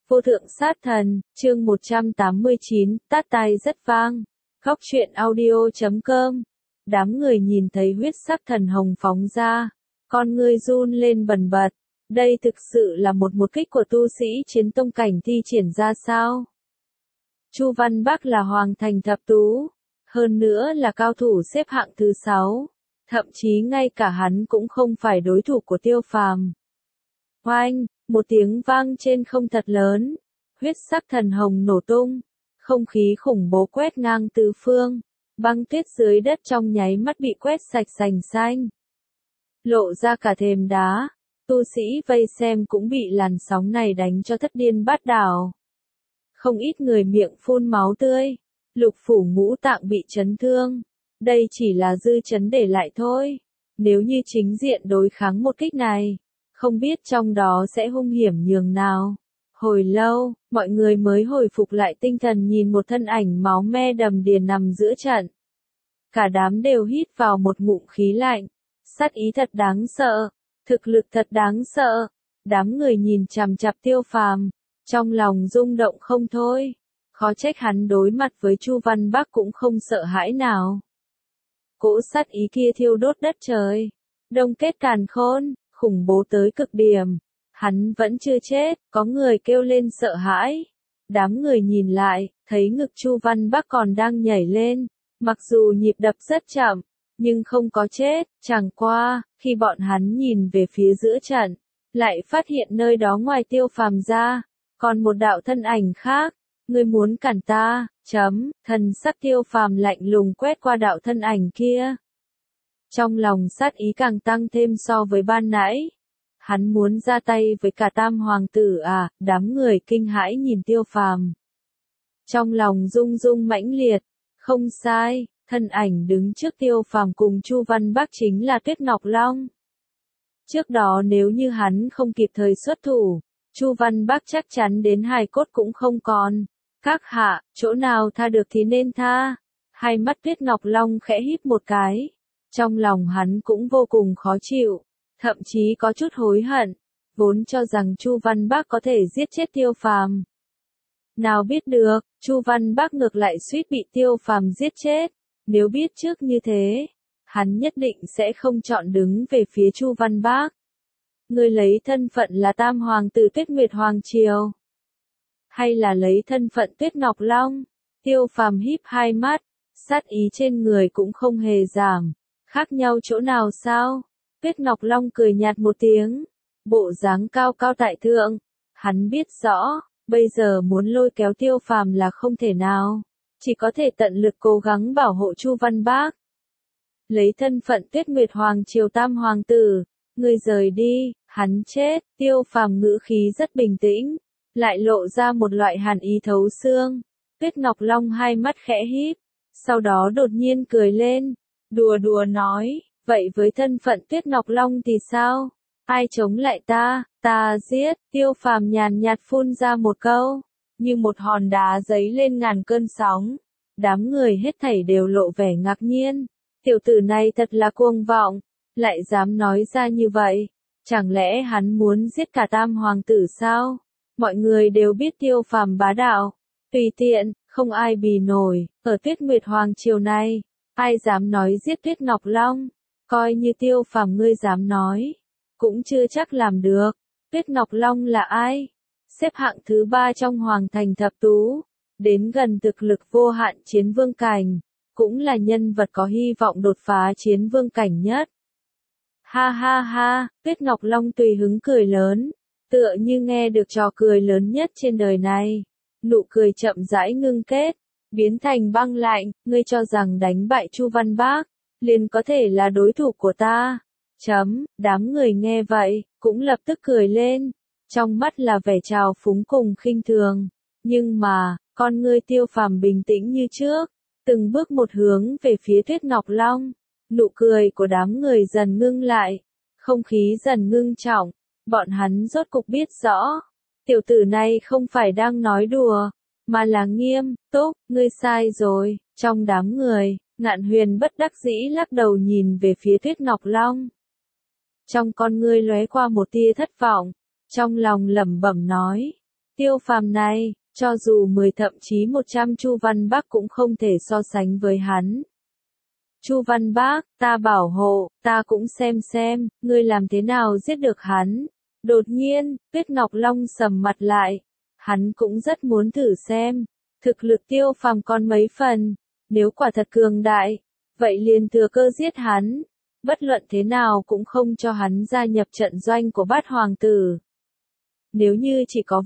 Vô thượng sát thần, chương 189, tát tai rất vang. Góc truyện audio.com. Đám người nhìn thấy huyết sắc thần hồng phóng ra, con người run lên bần bật. Đây thực sự là một kích của tu sĩ chiến tông cảnh thi triển ra sao? Chu Văn Bắc là hoàng thành thập tú, hơn nữa là cao thủ xếp hạng thứ 6, thậm chí ngay cả hắn cũng không phải đối thủ của Tiêu Phàm. Oanh, một tiếng vang trên không thật lớn, huyết sắc thần hồng nổ tung, không khí khủng bố quét ngang tứ phương, băng tuyết dưới đất trong nháy mắt bị quét sạch sành xanh. Lộ ra cả thềm đá, tu sĩ vây xem cũng bị làn sóng này đánh cho thất điên bát đảo. Không ít người miệng phun máu tươi, lục phủ ngũ tạng bị chấn thương. Đây chỉ là dư chấn để lại thôi. Nếu như chính diện đối kháng một kích này, không biết trong đó sẽ hung hiểm nhường nào. Hồi lâu, mọi người mới hồi phục lại tinh thần nhìn một thân ảnh máu me đầm đìa nằm giữa trận. Cả đám đều hít vào một ngụm khí lạnh. Sát ý thật đáng sợ, thực lực thật đáng sợ. Đám người nhìn chằm chằm Tiêu Phàm, trong lòng rung động không thôi. Khó trách hắn đối mặt với Chu Văn Bắc cũng không sợ hãi nào. Cỗ sát ý kia thiêu đốt đất trời, đông kết càn khôn, khủng bố tới cực điểm. Hắn vẫn chưa chết, có người kêu lên sợ hãi. Đám người nhìn lại, thấy ngực Chu Văn Bắc còn đang nhảy lên, mặc dù nhịp đập rất chậm, nhưng không có chết. Chẳng qua, khi bọn hắn nhìn về phía giữa trận, lại phát hiện nơi đó ngoài Tiêu Phàm ra, còn một đạo thân ảnh khác. Ngươi muốn cản ta, thần sắc Tiêu Phàm lạnh lùng quét qua đạo thân ảnh kia. Trong lòng sát ý càng tăng thêm so với ban nãy. Hắn muốn ra tay với cả tam hoàng tử à? Đám người kinh hãi nhìn Tiêu Phàm. Trong lòng rung rung mãnh liệt, không sai, thân ảnh đứng trước Tiêu Phàm cùng Chu Văn Bắc chính là Tuyết Ngọc Long. Trước đó nếu như hắn không kịp thời xuất thủ, Chu Văn Bắc chắc chắn đến hài cốt cũng không còn. Các hạ, chỗ nào tha được thì nên tha. Hai mắt Tuyết Ngọc Long khẽ híp một cái. Trong lòng hắn cũng vô cùng khó chịu, thậm chí có chút hối hận, vốn cho rằng Chu Văn Bắc có thể giết chết Tiêu Phàm. Nào biết được, Chu Văn Bắc ngược lại suýt bị Tiêu Phàm giết chết. Nếu biết trước như thế, hắn nhất định sẽ không chọn đứng về phía Chu Văn Bắc. Ngươi lấy thân phận là Tam Hoàng tử Tuyết Nguyệt Hoàng Triều, hay là lấy thân phận Tuyết Ngọc Long? Tiêu Phàm híp hai mắt, sát ý trên người cũng không hề giảm. Khác nhau chỗ nào sao? Tuyết Ngọc Long cười nhạt một tiếng, bộ dáng cao cao tại thượng. Hắn biết rõ, bây giờ muốn lôi kéo Tiêu Phàm là không thể nào, chỉ có thể tận lực cố gắng bảo hộ Chu Văn Bắc. Lấy thân phận Tuyết Nguyệt Hoàng Triều Tam Hoàng tử, ngươi rời đi, hắn chết. Tiêu Phàm ngữ khí rất bình tĩnh, lại lộ ra một loại hàn ý thấu xương. Tuyết Ngọc Long hai mắt khẽ híp, sau đó đột nhiên cười lên, đùa đùa nói, vậy với thân phận Tuyết Ngọc Long thì sao? Ai chống lại ta, ta giết. Tiêu Phàm nhàn nhạt phun ra một câu, như một hòn đá giấy lên ngàn cơn sóng. Đám người hết thảy đều lộ vẻ ngạc nhiên, tiểu tử này thật là cuồng vọng, lại dám nói ra như vậy. Chẳng lẽ hắn muốn giết cả tam hoàng tử sao? Mọi người đều biết Tiêu Phàm bá đạo, tùy tiện, không ai bì nổi. Ở Tuyết Nguyệt Hoàng Triều này, ai dám nói giết Tuyết Ngọc Long? Coi như Tiêu Phàm ngươi dám nói, cũng chưa chắc làm được. Tuyết Ngọc Long là ai? Xếp hạng thứ 3 trong Hoàng thành thập tú, đến gần thực lực vô hạn chiến vương cảnh, cũng là nhân vật có hy vọng đột phá chiến vương cảnh nhất. Ha ha ha, Tuyết Ngọc Long tùy hứng cười lớn, tựa như nghe được trò cười lớn nhất trên đời này. Nụ cười chậm rãi ngưng kết, biến thành băng lạnh. Ngươi cho rằng đánh bại Chu Văn Bắc, liền có thể là đối thủ của ta? Đám người nghe vậy, cũng lập tức cười lên, trong mắt là vẻ trào phúng cùng khinh thường. Nhưng mà, con ngươi Tiêu Phàm bình tĩnh như trước, từng bước một hướng về phía Tuyết Ngọc Long. Nụ cười của đám người dần ngưng lại, không khí dần ngưng trọng. Bọn hắn rốt cục biết rõ, tiểu tử này không phải đang nói đùa, mà là nghiêm túc. Ngươi sai rồi. Trong đám người, Ngạn Huyền bất đắc dĩ lắc đầu nhìn về phía Tuyết Ngọc Long. Trong con ngươi lóe qua một tia thất vọng, trong lòng lẩm bẩm nói, Tiêu Phàm này, cho dù 10 thậm chí 100 Chu Văn Bác cũng không thể so sánh với hắn. Chu Văn Bác, ta bảo hộ, ta cũng xem, ngươi làm thế nào giết được hắn. Đột nhiên, Tuyết Ngọc Long sầm mặt lại. Hắn cũng rất muốn thử xem, thực lực Tiêu Phàm còn mấy phần, nếu quả thật cường đại, vậy liền thừa cơ giết hắn. Bất luận thế nào cũng không cho hắn gia nhập trận doanh của Bát Hoàng tử. Nếu như chỉ có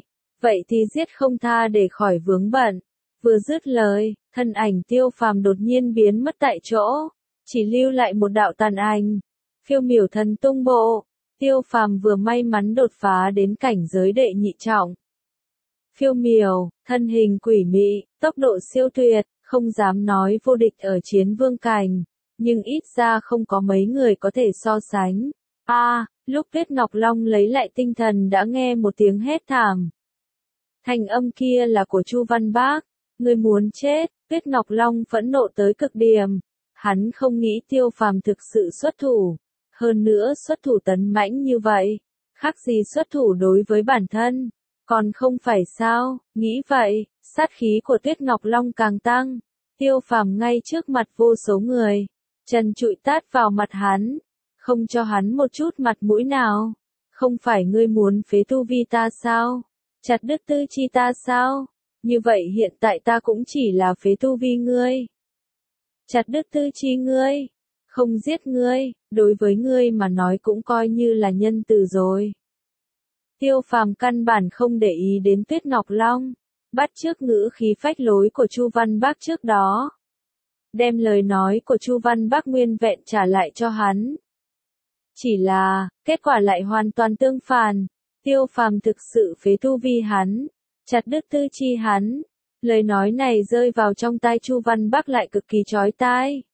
vậy thì giết không tha để khỏi vướng bận. Vừa dứt lời, thân ảnh Tiêu Phàm đột nhiên biến mất tại chỗ, chỉ lưu lại một đạo tàn ảnh. Phiêu miểu thần tung bộ, Tiêu Phàm vừa may mắn đột phá đến cảnh giới đệ nhị trọng. Phiêu miểu, thân hình quỷ mị, tốc độ siêu tuyệt, không dám nói vô địch ở chiến vương cảnh, nhưng ít ra không có mấy người có thể so sánh. Lúc Tuyết Ngọc Long lấy lại tinh thần đã nghe một tiếng hét thảm. Thanh âm kia là của Chu Văn Bác. Ngươi muốn chết, Tuyết Ngọc Long phẫn nộ tới cực điểm. Hắn không nghĩ Tiêu Phàm thực sự xuất thủ. Hơn nữa xuất thủ tấn mãnh như vậy. Khác gì xuất thủ đối với bản thân. Còn không phải sao, nghĩ vậy, sát khí của Tuyết Ngọc Long càng tăng. Tiêu Phàm ngay trước mặt vô số người. Trần trụi tát vào mặt hắn. Không cho hắn một chút mặt mũi nào. Không phải ngươi muốn phế tu vi ta sao? Chặt đứt tư chi ta sao? Như vậy hiện tại ta cũng chỉ là phế tu vi ngươi. Chặt đứt tư chi ngươi. Không giết ngươi, đối với ngươi mà nói cũng coi như là nhân từ rồi. Tiêu Phàm căn bản không để ý đến Tuyết Ngọc Long. Bắt chước ngữ khí phách lối của Chu Văn Bác trước đó. Đem lời nói của Chu Văn Bác nguyên vẹn trả lại cho hắn. Chỉ là, kết quả lại hoàn toàn tương phản. Tiêu Phàm thực sự phế tu vi hắn, chặt đứt tư chi hắn. Lời nói này rơi vào trong tai Chu Văn Bác lại cực kỳ chói tai.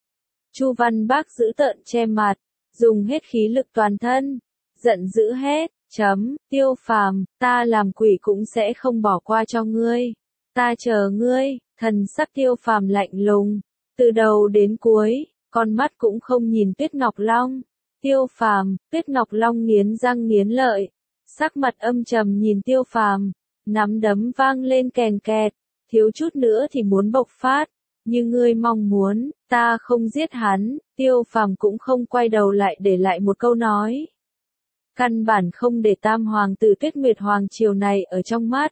Chu Văn Bác giữ tợn che mặt, dùng hết khí lực toàn thân, giận dữ hét, Tiêu Phàm, ta làm quỷ cũng sẽ không bỏ qua cho ngươi. Ta chờ ngươi. Thần sắc Tiêu Phàm lạnh lùng, từ đầu đến cuối, con mắt cũng không nhìn Tuyết Ngọc Long. Tiêu Phàm, Tuyết Ngọc Long nghiến răng nghiến lợi, sắc mặt âm trầm nhìn Tiêu Phàm, nắm đấm vang lên kèn kẹt, thiếu chút nữa thì muốn bộc phát. Như ngươi mong muốn, ta không giết hắn. Tiêu Phàm cũng không quay đầu lại để lại một câu nói. Căn bản không để Tam Hoàng tử Tuyết Nguyệt Hoàng triều này ở trong mắt.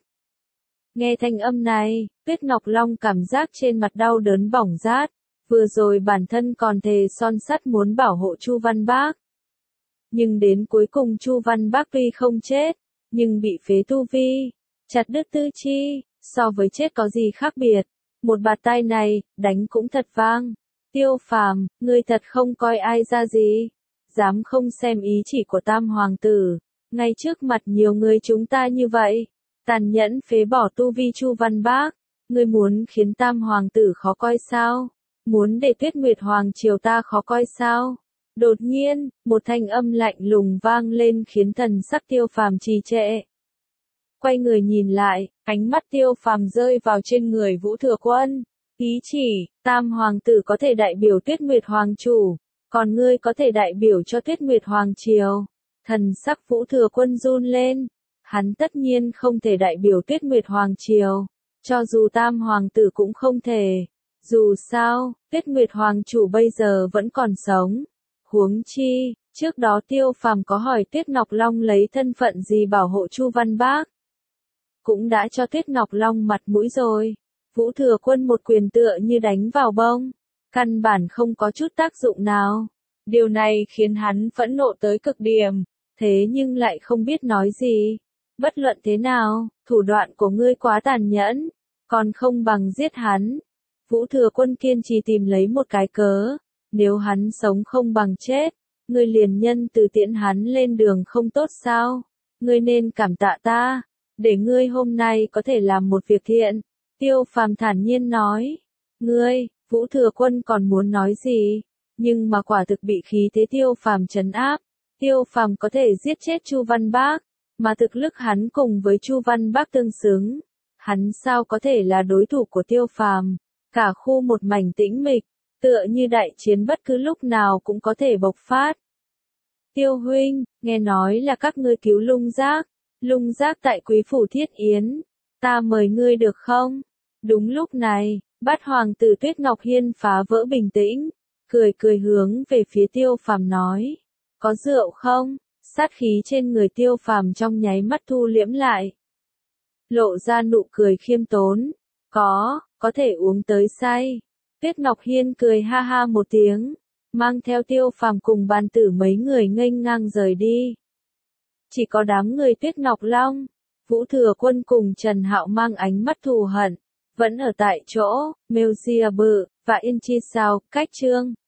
Nghe thanh âm này, Tuyết Ngọc Long cảm giác trên mặt đau đớn bỏng rát. Vừa rồi bản thân còn thề son sắt muốn bảo hộ Chu Văn Bác. Nhưng đến cuối cùng Chu Văn Bác tuy không chết, nhưng bị phế tu vi, chặt đứt tư chi, so với chết có gì khác biệt. Một bạt tai này, đánh cũng thật vang. Tiêu Phàm, ngươi thật không coi ai ra gì. Dám không xem ý chỉ của Tam Hoàng tử, ngay trước mặt nhiều người chúng ta như vậy. Tàn nhẫn phế bỏ tu vi Chu Văn Bác. Ngươi muốn khiến Tam Hoàng tử khó coi sao? Muốn để Tuyết Nguyệt Hoàng triều ta khó coi sao? Đột nhiên, một thanh âm lạnh lùng vang lên khiến thần sắc Tiêu Phàm trì trệ. Quay người nhìn lại, ánh mắt Tiêu Phàm rơi vào trên người Vũ Thừa Quân. Ý chỉ, Tam Hoàng tử có thể đại biểu Tuyết Nguyệt Hoàng chủ, còn ngươi có thể đại biểu cho Tuyết Nguyệt Hoàng triều. Thần sắc Vũ Thừa Quân run lên. Hắn tất nhiên không thể đại biểu Tuyết Nguyệt Hoàng triều. Cho dù Tam Hoàng tử cũng không thể. Dù sao, Tuyết Nguyệt Hoàng chủ bây giờ vẫn còn sống. Huống chi, trước đó Tiêu Phàm có hỏi Tuyết Ngọc Long lấy thân phận gì bảo hộ Chu Văn Bác. Cũng đã cho Tuyết Ngọc Long mặt mũi rồi. Vũ Thừa Quân một quyền tựa như đánh vào bông. Căn bản không có chút tác dụng nào. Điều này khiến hắn phẫn nộ tới cực điểm. Thế nhưng lại không biết nói gì. Bất luận thế nào, thủ đoạn của ngươi quá tàn nhẫn. Còn không bằng giết hắn. Vũ Thừa Quân kiên trì tìm lấy một cái cớ. Nếu hắn sống không bằng chết, ngươi liền nhân từ tiễn hắn lên đường không tốt sao? Ngươi nên cảm tạ ta, để ngươi hôm nay có thể làm một việc thiện. Tiêu Phàm thản nhiên nói. Ngươi, Vũ Thừa Quân còn muốn nói gì? Nhưng mà quả thực bị khí thế Tiêu Phàm trấn áp. Tiêu Phàm có thể giết chết Chu Văn Bác, mà thực lực hắn cùng với Chu Văn Bác tương xứng. Hắn sao có thể là đối thủ của Tiêu Phàm? Cả khu một mảnh tĩnh mịch, tựa như đại chiến bất cứ lúc nào cũng có thể bộc phát. Tiêu huynh, nghe nói là các ngươi cứu Lung Giác. Lung giác tại quý phủ Thiết Yến, ta mời ngươi được không? Đúng lúc này, Bát hoàng tử Tuyết Ngọc Hiên phá vỡ bình tĩnh, cười cười hướng về phía Tiêu Phàm nói, có rượu không? Sát khí trên người Tiêu Phàm trong nháy mắt thu liễm lại, lộ ra nụ cười khiêm tốn, có thể uống tới say. Tuyết Ngọc Hiên cười ha ha một tiếng, mang theo Tiêu Phàm cùng bàn tử mấy người nghênh ngang rời đi. Chỉ có đám người Tuyết Ngọc Long, Vũ Thừa Quân cùng Trần Hạo mang ánh mắt thù hận, vẫn ở tại chỗ. Melziaber và Yên Chi Sao, cách chương